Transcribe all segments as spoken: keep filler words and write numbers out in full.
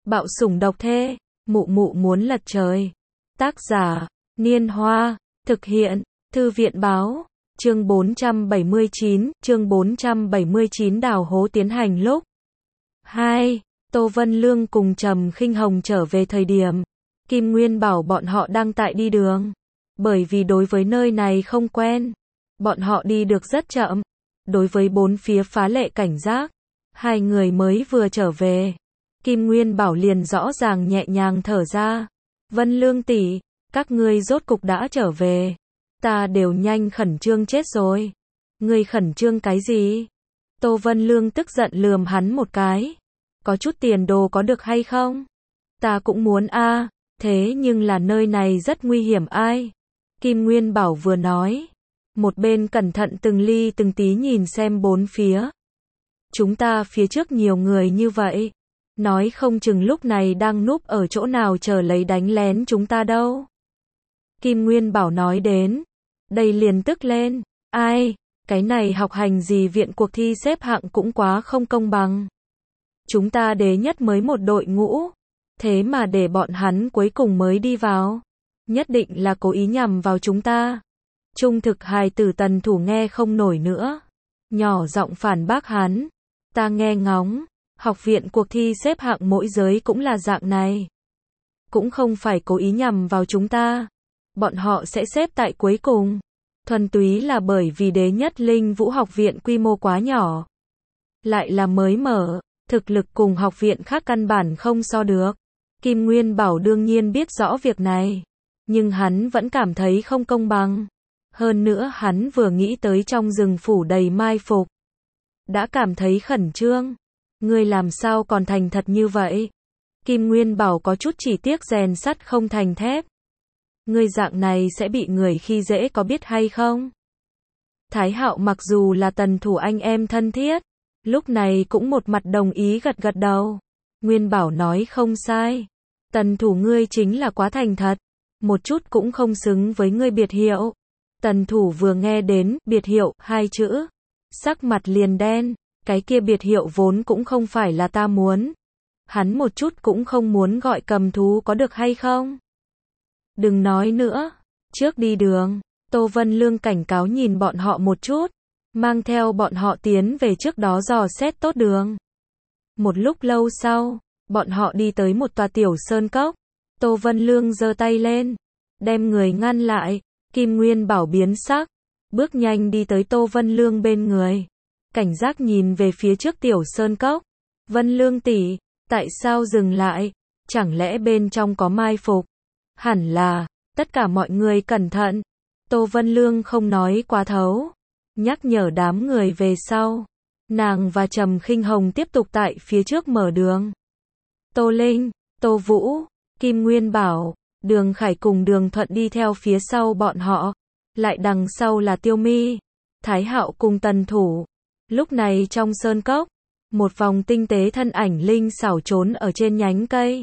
Bạo sủng độc thê, mụ mụ muốn lật trời. Tác giả, Niên Hoa, thực hiện, Thư viện báo, chương bốn trăm bảy mươi chín, chương bốn trăm bảy mươi chín đào hố tiến hành lúc hai. Tô Vân Lương cùng Trầm Khinh Hồng trở về thời điểm, Kim Nguyên bảo bọn họ đang tại đi đường. Bởi vì đối với nơi này không quen, bọn họ đi được rất chậm. Đối với bốn phía phá lệ cảnh giác, hai người mới vừa trở về. Kim Nguyên bảo liền rõ ràng nhẹ nhàng thở ra. Vân Lương tỷ, các ngươi rốt cục đã trở về. Ta đều nhanh khẩn trương chết rồi. Ngươi khẩn trương cái gì? Tô Vân Lương tức giận lườm hắn một cái. Có chút tiền đồ có được hay không? Ta cũng muốn a, thế nhưng là nơi này rất nguy hiểm ai? Kim Nguyên bảo vừa nói, một bên cẩn thận từng ly từng tí nhìn xem bốn phía. Chúng ta phía trước nhiều người như vậy, nói không chừng lúc này đang núp ở chỗ nào chờ lấy đánh lén chúng ta đâu. Kim Nguyên bảo nói đến, đây liền tức lên, ai, cái này học hành gì viện cuộc thi xếp hạng cũng quá không công bằng. Chúng ta đế nhất mới một đội ngũ, thế mà để bọn hắn cuối cùng mới đi vào, nhất định là cố ý nhằm vào chúng ta. Trung thực hài tử Tần Thủ nghe không nổi nữa, nhỏ giọng phản bác hắn, ta nghe ngóng, học viện cuộc thi xếp hạng mỗi giới cũng là dạng này. Cũng không phải cố ý nhằm vào chúng ta, bọn họ sẽ xếp tại cuối cùng, thuần túy là bởi vì đế nhất Linh Vũ học viện quy mô quá nhỏ, lại là mới mở, thực lực cùng học viện khác căn bản không so được. Kim Nguyên bảo đương nhiên biết rõ việc này, nhưng hắn vẫn cảm thấy không công bằng. Hơn nữa hắn vừa nghĩ tới trong rừng phủ đầy mai phục, đã cảm thấy khẩn trương. Ngươi làm sao còn thành thật như vậy? Kim Nguyên bảo có chút chỉ tiếc rèn sắt không thành thép. Ngươi dạng này sẽ bị người khi dễ có biết hay không? Thái Hạo mặc dù là Tần Thủ anh em thân thiết, lúc này cũng một mặt đồng ý gật gật đầu. Nguyên bảo nói không sai. Tần Thủ ngươi chính là quá thành thật, một chút cũng không xứng với ngươi biệt hiệu. Tần Thủ vừa nghe đến biệt hiệu hai chữ, sắc mặt liền đen, cái kia biệt hiệu vốn cũng không phải là ta muốn. Hắn một chút cũng không muốn gọi cầm thú có được hay không? Đừng nói nữa, trước đi đường. Tô Vân Lương cảnh cáo nhìn bọn họ một chút, mang theo bọn họ tiến về trước đó dò xét tốt đường. Một lúc lâu sau, bọn họ đi tới một tòa tiểu sơn cốc. Tô Vân Lương giơ tay lên, đem người ngăn lại. Kim Nguyên bảo biến sắc, bước nhanh đi tới Tô Vân Lương bên người, cảnh giác nhìn về phía trước tiểu sơn cốc. Vân Lương tỷ, tại sao dừng lại? Chẳng lẽ bên trong có mai phục? Hẳn là, tất cả mọi người cẩn thận. Tô Vân Lương không nói quá thấu, nhắc nhở đám người về sau. Nàng và Trầm Khinh Hồng tiếp tục tại phía trước mở đường. Tô Linh, Tô Vũ, Kim Nguyên bảo, Đường Khải cùng Đường Thuận đi theo phía sau bọn họ, lại đằng sau là Tiêu Mi, Thái Hạo cùng Tần Thủ. Lúc này trong sơn cốc, một vòng tinh tế thân ảnh linh xảo trốn ở trên nhánh cây.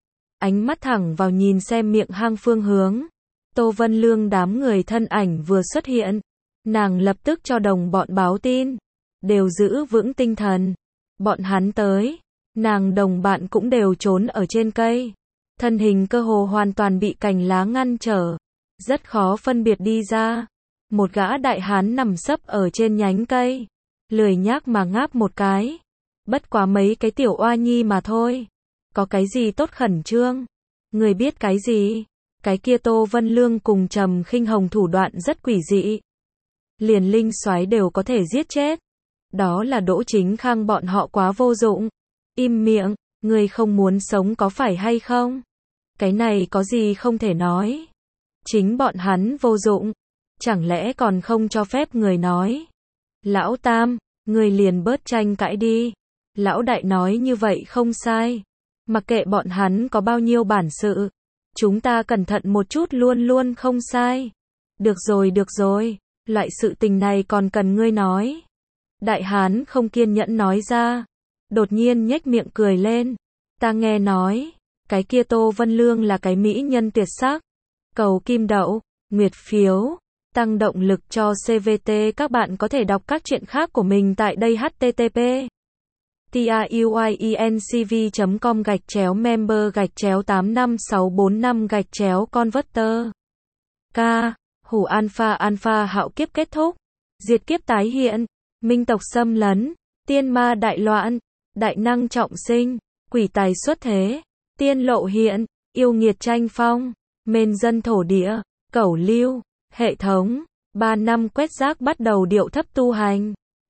Ánh mắt thẳng vào nhìn xem miệng hang phương hướng. Tô Vân Lương đám người thân ảnh vừa xuất hiện, nàng lập tức cho đồng bọn báo tin, đều giữ vững tinh thần. Bọn hắn tới, nàng đồng bạn cũng đều trốn ở trên cây. Thân hình cơ hồ hoàn toàn bị cành lá ngăn trở, rất khó phân biệt đi ra. Một gã đại hán nằm sấp ở trên nhánh cây, lười nhác mà ngáp một cái. Bất quá mấy cái tiểu oa nhi mà thôi, có cái gì tốt khẩn trương? Người biết cái gì? Cái kia Tô Vân Lương cùng Trầm Khinh Hồng thủ đoạn rất quỷ dị, liền linh soái đều có thể giết chết. Đó là Đỗ Chính Khang bọn họ quá vô dụng. Im miệng, người không muốn sống có phải hay không? Cái này có gì không thể nói? Chính bọn hắn vô dụng, chẳng lẽ còn không cho phép người nói? Lão Tam, người liền bớt tranh cãi đi. Lão Đại nói như vậy không sai. Mặc kệ bọn hắn có bao nhiêu bản sự, chúng ta cẩn thận một chút luôn luôn không sai. Được rồi được rồi, loại sự tình này còn cần ngươi nói. Đại hán không kiên nhẫn nói ra, đột nhiên nhếch miệng cười lên. Ta nghe nói, cái kia Tô Vân Lương là cái mỹ nhân tuyệt sắc. Cầu kim đậu, nguyệt phiếu, tăng động lực cho xê vê tê. Các bạn có thể đọc các truyện khác của mình tại đây. H T T P tiuyencv chấm com gạch chéo member gạch chéo tám năm sáu bốn năm gạch chéo converter. K. Hủ alpha alpha hạo kiếp kết thúc. Diệt kiếp tái hiện. Minh tộc xâm lấn. Tiên ma đại loạn. Đại năng trọng sinh. Quỷ tài xuất thế. Tiên lộ hiện. Yêu nghiệt tranh phong. Mên dân thổ địa. Cẩu lưu. Hệ thống. Ba năm quét rác bắt đầu điệu thấp tu hành.